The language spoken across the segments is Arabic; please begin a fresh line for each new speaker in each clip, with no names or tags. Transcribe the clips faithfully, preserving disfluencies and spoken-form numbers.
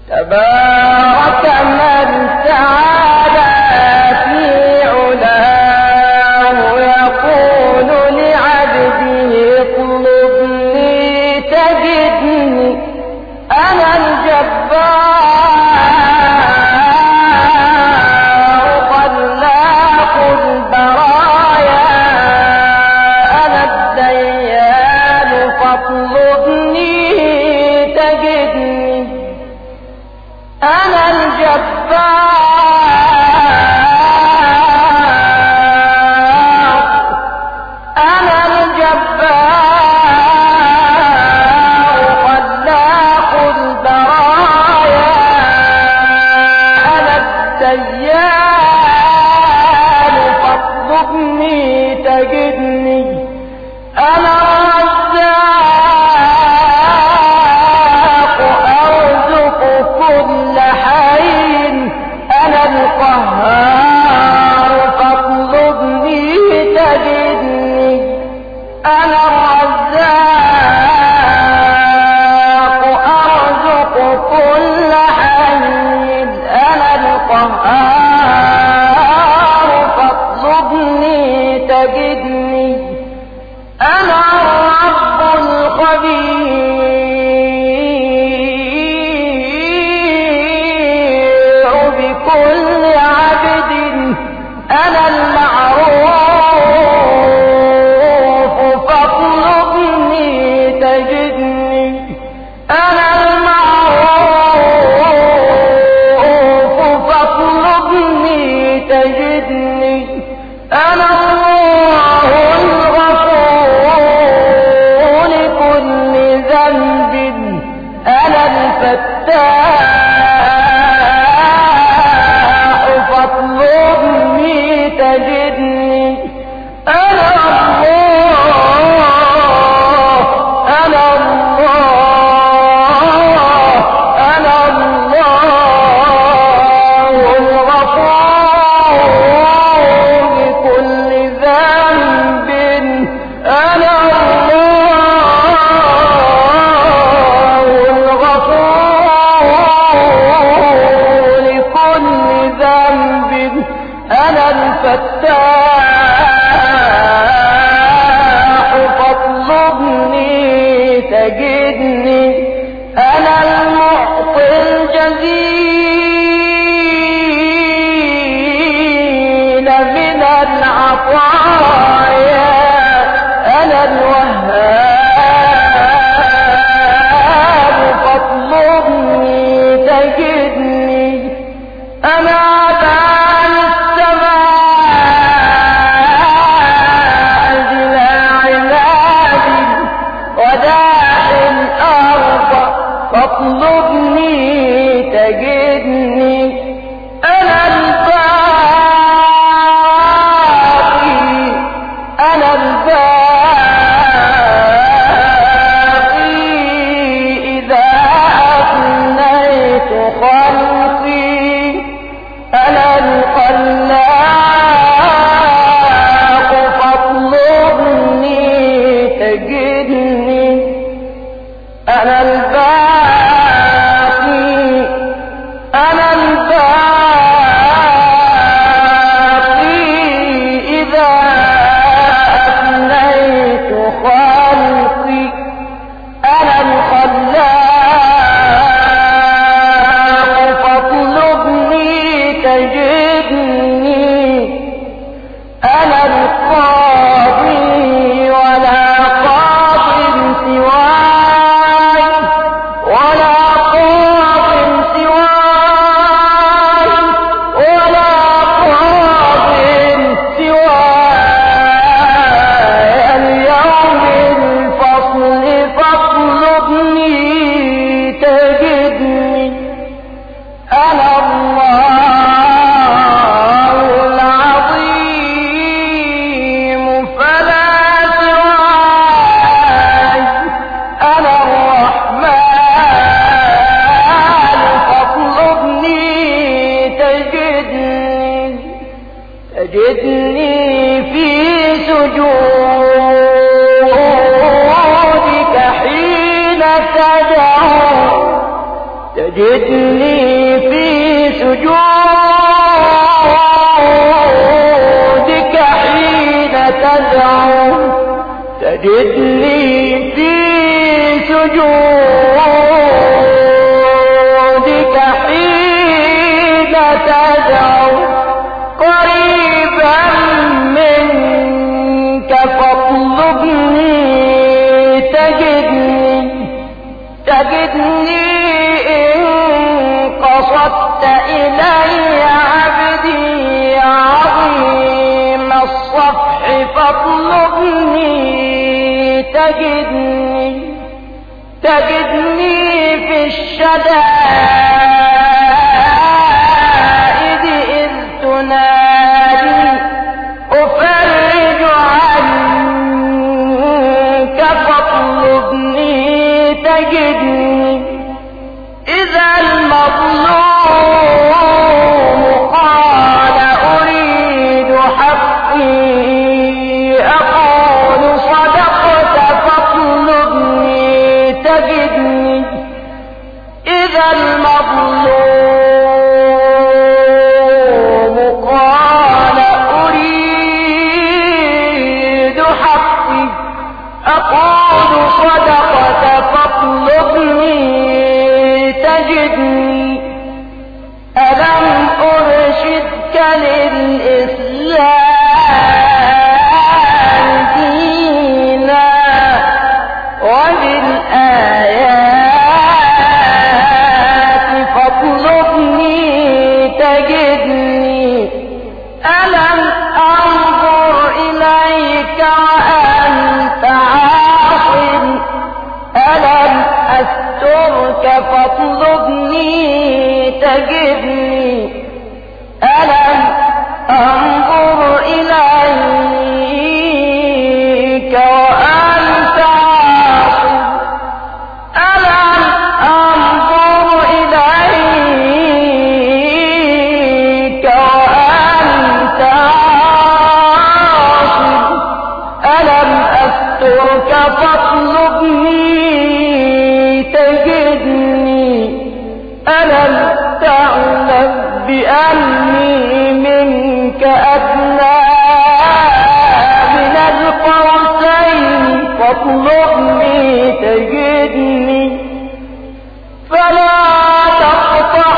تبارك من تعالى في علاه يقول لعبده اطلبني تجدني أنا الجبار خلاق البرايا أنا الديان فاطلبني تجدني أنا الجبار أنا الجبار خلاق البرايا أنا الديان فاطلبني تجدني أنا الرزاق أرزق كل حي أنا القهار فاطلبني تجدني أنا الرزاق أرزق كل حي أنا القهار فاطلبني تجدني أنا الرب الخبير بكل عبد أنا المعروف فاطلبني تجدني أنا المعروف فاطلبني تجدني أنا الله الغفور لكل ذنب أنا الفتاح فاطلبني تجدني أنا الله أنا الله أنا الله الغفور لكل ذنب أنا الله الغفور لكل ذنب أنا الفتاح فاطلبني تجدني أنا المعطي الجزيل من العطايا أنا الوهاب فاطلبني تجدني أنا بان السماء تجدني في سجودك حين تدعو تجدني في سجودك حين تدعو قريبا منك فاطلبني تجدني تجدني إن قصدت إلي عبدي عظيم الصفح فاطلبني تجدني تجدني في الشدائد إذ تنادي أفرج عنك فاطلبني تجدني إذا المظلوم قال أريد حقي أقول صدقت فاطلبني تجدني إذا المظلوم قال أريد حقي أقول صدقت فاطلبني تجدني ألم أرشدك للإسلام دينا وبالآيات فاطلبني تجدني ألم أنظر إليك وأنت عاصم ألم أسترك فاطلبني تجدني ألم أنظر إليك وأنت عاصم ألم أنظر إليك وأنت عاصم ألم أسترك فاطلبني تجدني ألم تعلم بأني منك أدنى من القوسين فاطلبني تجدني فلا تقطع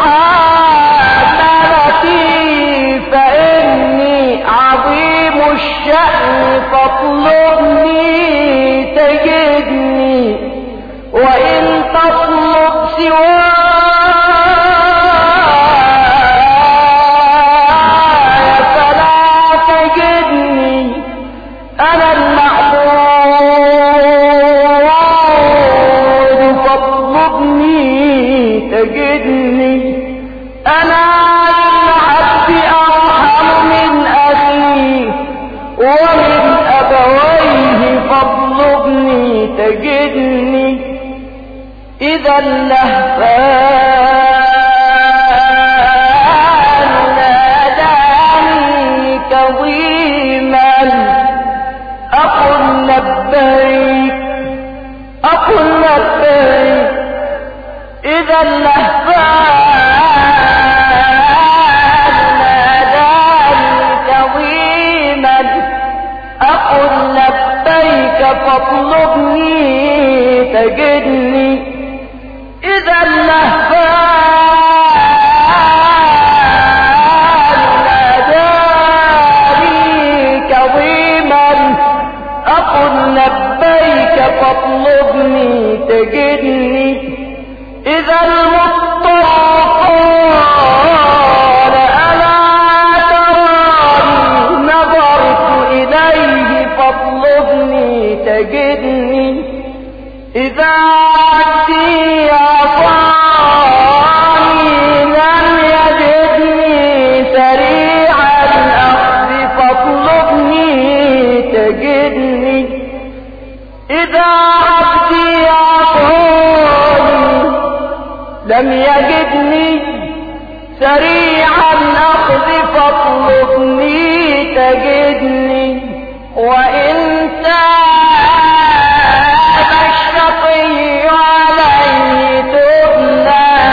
معاملتي فإني عظيم الشأن فاطلبني تجدني وإن تطلب سواي فلا تجدني أنا المعبود فاطلبني تجدني أنا العبد أرحم من أخيه ومن أبويه فاطلبني تجدني إذا اللهفان ناداني كظيما أقل لبيك أقل لبيك إذا اللهفان ناداني كظيما أقل لبيك فاطلبني تجدني إذا اللهفان ناداني كظيما أقل لبيك فاطلبني تجدني إذا المضطر قال ألا تراني نظرت إليه فاطلبني تجدني إذا عدي عصاني لم يجدني سريع الأخذ فاطلبني تجدني إذا عدي عصاني لم يجدني سريع الأخذ فاطلبني تجدني وإن تاب الشقي عليه تبنى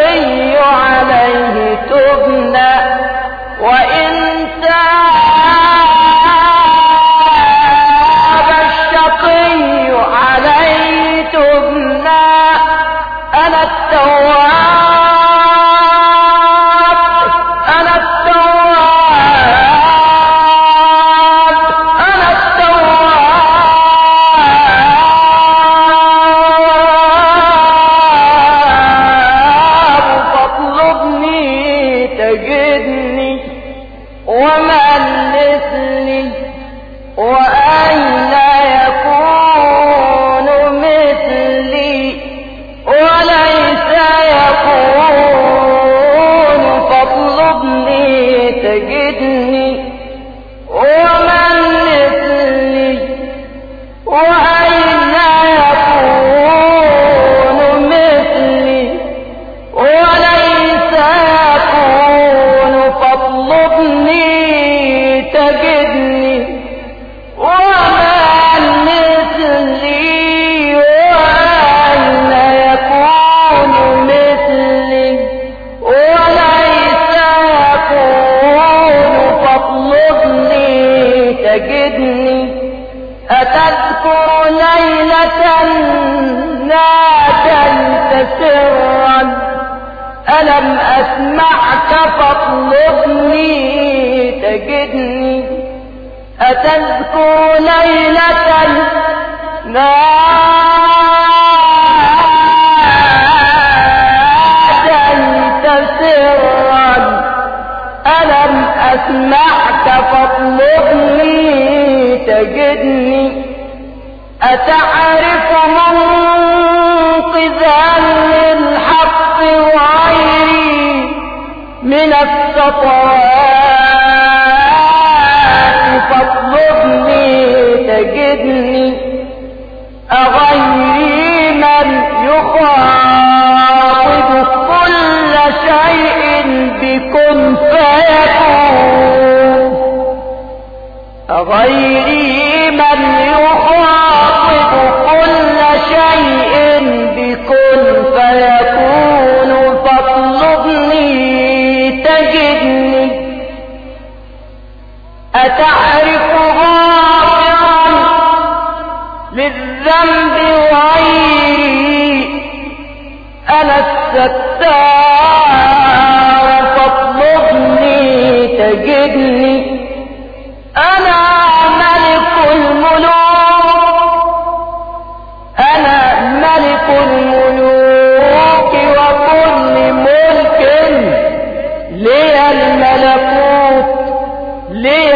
الشقي عليه تبنى وإن تاب الشقي عليه تبنى أنا التواب أنا التواب أنا التواب فاطلبني تجدني ومن مثلي وأين يكون مثلي وليس يكون فاطلبني تجدني ومن مثلي وأين يكون مثلي وليس يكون فاطلبني تجدني ومن مثلي وأين يكون مثلي وليس يكون فاطلبني تجدني أتذكر ليلة ناديت سرا ألم أسمعك فاطلبني تجدني أتذكر ليلة ناديت سرا ألم أسمعك فاطلبني تجدني أتعرف منقذا للحق غيري من السطوات فاطلبني تجدني أغيري من يخاطب كل شيء بكن فيكون أغيري من يخاطب كل شيء بكن فيكون فاطلبني تجدني أتعرف غافرا للذنب غيري أنا الستار فاطلبني تجدني أنا ملك الملوك أنا ملك الملوك وكل ملك لي الملكوت لي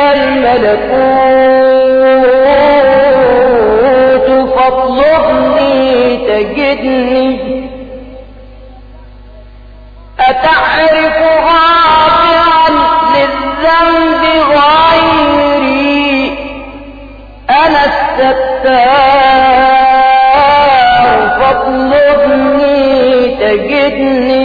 الملكوت فاطلبني تجدني أتعرف غافرا للذنب غيري أنا الستار فاطلبني تجدني